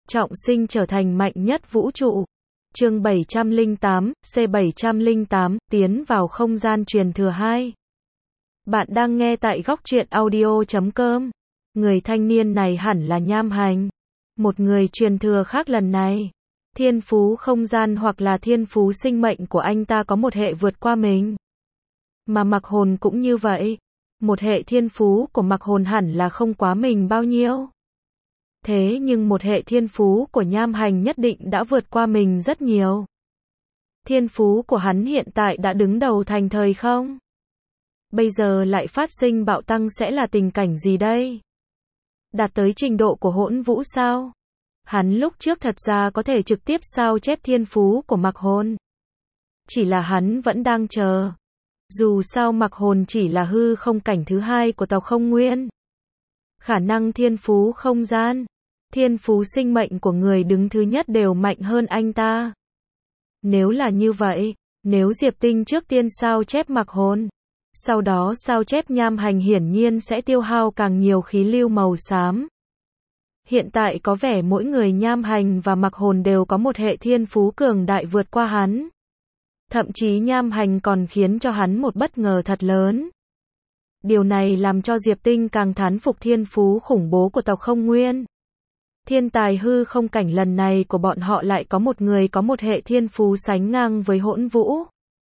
trọng sinh trở thành mạnh nhất vũ trụ. Chương 708, C708, tiến vào không gian truyền thừa 2. Bạn đang nghe tại góc truyện audio.com. Người thanh niên này hẳn là Nham Hành, một người truyền thừa khác lần này. Thiên phú không gian hoặc là thiên phú sinh mệnh của anh ta có một hệ vượt qua mình. Mà Mặc Hồn cũng như vậy. Một hệ thiên phú của Mặc Hồn hẳn là không quá mình bao nhiêu. Thế nhưng một hệ thiên phú của Nham Hành nhất định đã vượt qua mình rất nhiều. Thiên phú của hắn hiện tại đã đứng đầu thành thời không? Bây giờ lại phát sinh bạo tăng sẽ là tình cảnh gì đây? Đạt tới trình độ của hỗn vũ sao? Hắn lúc trước thật ra có thể trực tiếp sao chép thiên phú của Mặc Hồn. Chỉ là hắn vẫn đang chờ. Dù sao Mặc Hồn chỉ là hư không cảnh thứ hai của Tàu Không Nguyên. Khả năng thiên phú không gian, thiên phú sinh mệnh của người đứng thứ nhất đều mạnh hơn anh ta. Nếu là như vậy, nếu Diệp Tinh trước tiên sao chép Mặc Hồn, sau đó sao chép Nham Hành hiển nhiên sẽ tiêu hao càng nhiều khí lưu màu xám. Hiện tại có vẻ mỗi người Nham Hành và Mặc Hồn đều có một hệ thiên phú cường đại vượt qua hắn. Thậm chí Nham Hành còn khiến cho hắn một bất ngờ thật lớn. Điều này làm cho Diệp Tinh càng thán phục thiên phú khủng bố của Tàu Không Nguyên. Thiên tài hư không cảnh lần này của bọn họ lại có một người có một hệ thiên phú sánh ngang với hỗn vũ.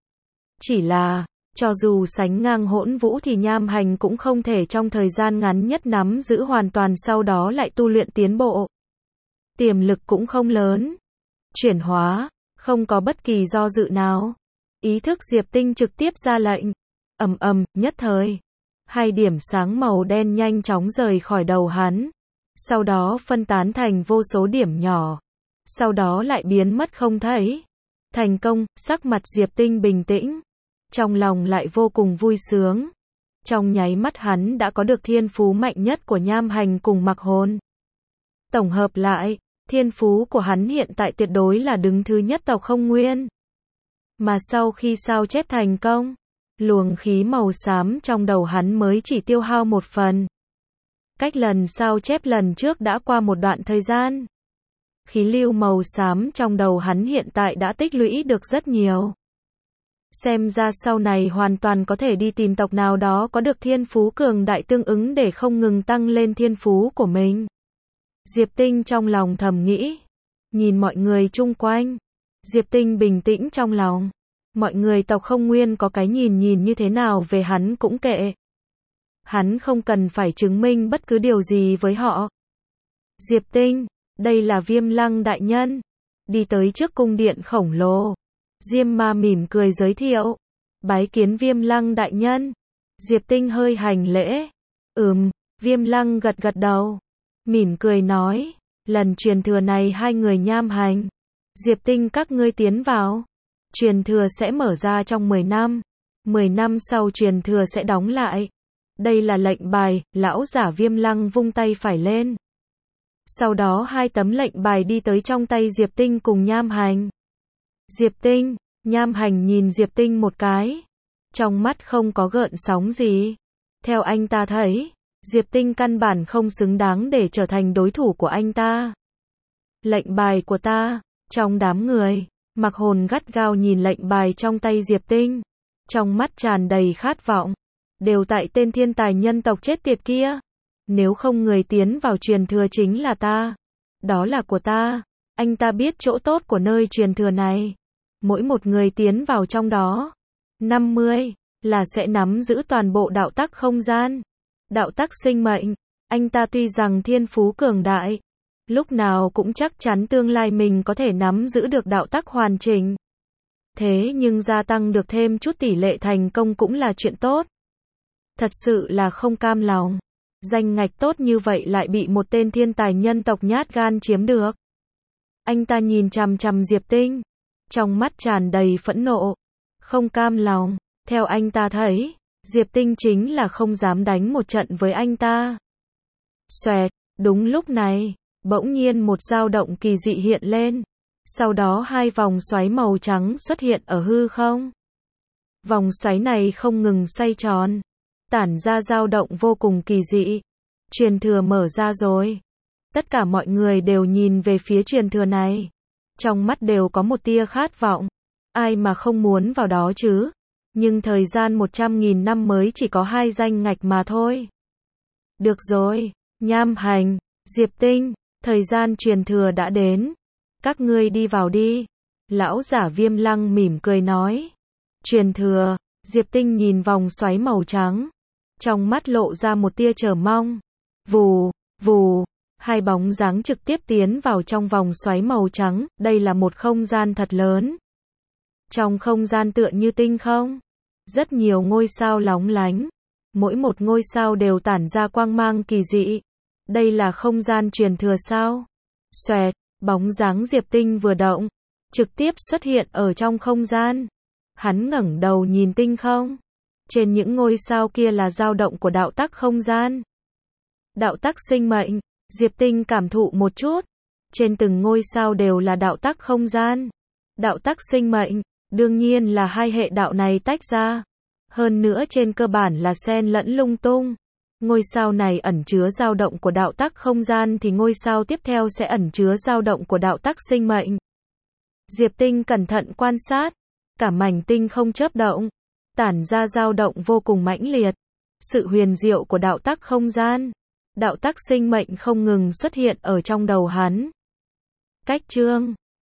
Chỉ là, cho dù sánh ngang hỗn vũ thì Nham Hành cũng không thể trong thời gian ngắn nhất nắm giữ hoàn toàn, sau đó lại tu luyện tiến bộ. Tiềm lực cũng không lớn. Chuyển hóa, không có bất kỳ do dự nào. Ý thức Diệp Tinh trực tiếp ra lệnh. Nhất thời. 2 điểm sáng màu đen nhanh chóng rời khỏi đầu hắn. Sau đó phân tán thành vô số điểm nhỏ. Sau đó lại biến mất không thấy. Thành công, sắc mặt Diệp Tinh bình tĩnh. Trong lòng lại vô cùng vui sướng. Trong nháy mắt hắn đã có được thiên phú mạnh nhất của Nham Hành cùng Mặc Hồn. Tổng hợp lại, thiên phú của hắn hiện tại tuyệt đối là đứng thứ nhất Tàu Không Nguyên. Mà sau khi sao chép thành công, luồng khí màu xám trong đầu hắn mới chỉ tiêu hao 1 phần. Cách lần sao chép lần trước đã qua một đoạn thời gian. Khí lưu màu xám trong đầu hắn hiện tại đã tích lũy được rất nhiều. Xem ra sau này hoàn toàn có thể đi tìm tộc nào đó có được thiên phú cường đại tương ứng để không ngừng tăng lên thiên phú của mình. Diệp Tinh trong lòng thầm nghĩ. Nhìn mọi người chung quanh. Diệp Tinh bình tĩnh trong lòng. Mọi người Tàu Không Nguyên có cái nhìn như thế nào về hắn cũng kệ. Hắn không cần phải chứng minh bất cứ điều gì với họ. Diệp Tinh, đây là Viêm Lăng đại nhân. Đi tới trước cung điện khổng lồ. Diêm Ma mỉm cười giới thiệu. Bái kiến Viêm Lăng đại nhân. Diệp Tinh hơi hành lễ. Viêm Lăng gật gật đầu. Mỉm cười nói. Lần truyền thừa này 2 người Nham Hành, Diệp Tinh các ngươi tiến vào. Truyền thừa sẽ mở ra trong 10 năm. 10 năm sau truyền thừa sẽ đóng lại. Đây là lệnh bài, lão giả Viêm Lăng vung tay phải lên. Sau đó 2 tấm lệnh bài đi tới trong tay Diệp Tinh cùng Nham Hành. Diệp Tinh, Nham Hành nhìn Diệp Tinh một cái. Trong mắt không có gợn sóng gì. Theo anh ta thấy, Diệp Tinh căn bản không xứng đáng để trở thành đối thủ của anh ta. Lệnh bài của ta. Trong đám người, Mặc Hồn gắt gao nhìn lệnh bài trong tay Diệp Tinh. Trong mắt tràn đầy khát vọng. Đều tại tên thiên tài nhân tộc chết tiệt kia. Nếu không người tiến vào truyền thừa chính là ta. Đó là của ta. Anh ta biết chỗ tốt của nơi truyền thừa này. Mỗi một người tiến vào trong đó. 50 là sẽ nắm giữ toàn bộ đạo tắc không gian. Đạo tắc sinh mệnh. Anh ta tuy rằng thiên phú cường đại, lúc nào cũng chắc chắn tương lai mình có thể nắm giữ được đạo tắc hoàn chỉnh. Thế nhưng gia tăng được thêm chút tỷ lệ thành công cũng là chuyện tốt. Thật sự là không cam lòng. Danh ngạch tốt như vậy lại bị một tên thiên tài nhân tộc nhát gan chiếm được. Anh ta nhìn chằm chằm Diệp Tinh. Trong mắt tràn đầy phẫn nộ. Không cam lòng. Theo anh ta thấy, Diệp Tinh chính là không dám đánh một trận với anh ta. Xoẹt, đúng lúc này. Bỗng nhiên một dao động kỳ dị hiện lên. Sau đó 2 vòng xoáy màu trắng xuất hiện ở hư không. Vòng xoáy này không ngừng xoay tròn. Tản ra dao động vô cùng kỳ dị. Truyền thừa mở ra rồi. Tất cả mọi người đều nhìn về phía truyền thừa này. Trong mắt đều có một tia khát vọng. Ai mà không muốn vào đó chứ? Nhưng thời gian 100.000 năm mới chỉ có 2 danh ngạch mà thôi. Được rồi, Nham Hành, Diệp Tinh, thời gian truyền thừa đã đến. Các ngươi đi vào đi. Lão giả Viêm Lăng mỉm cười nói. Truyền thừa, Diệp Tinh nhìn vòng xoáy màu trắng. Trong mắt lộ ra một tia chờ mong. Vù, vù, hai bóng dáng trực tiếp tiến vào trong vòng xoáy màu trắng, đây là một không gian thật lớn. Trong không gian tựa như tinh không, rất nhiều ngôi sao lóng lánh, mỗi một ngôi sao đều tản ra quang mang kỳ dị. Đây là không gian truyền thừa sao? Xoẹt, bóng dáng Diệp Tinh vừa động, trực tiếp xuất hiện ở trong không gian. Hắn ngẩng đầu nhìn tinh không. Trên những ngôi sao kia là dao động của đạo tắc không gian. Đạo tắc sinh mệnh, Diệp Tinh cảm thụ một chút. Trên từng ngôi sao đều là đạo tắc không gian. Đạo tắc sinh mệnh, đương nhiên là hai hệ đạo này tách ra. Hơn nữa trên cơ bản là xen lẫn lung tung. Ngôi sao này ẩn chứa dao động của đạo tắc không gian thì ngôi sao tiếp theo sẽ ẩn chứa dao động của đạo tắc sinh mệnh. Diệp Tinh cẩn thận quan sát. Cả mảnh tinh không chớp động, tản ra dao động vô cùng mãnh liệt. Sự huyền diệu của đạo tắc không gian, đạo tắc sinh mệnh không ngừng xuất hiện ở trong đầu hắn. Cách chương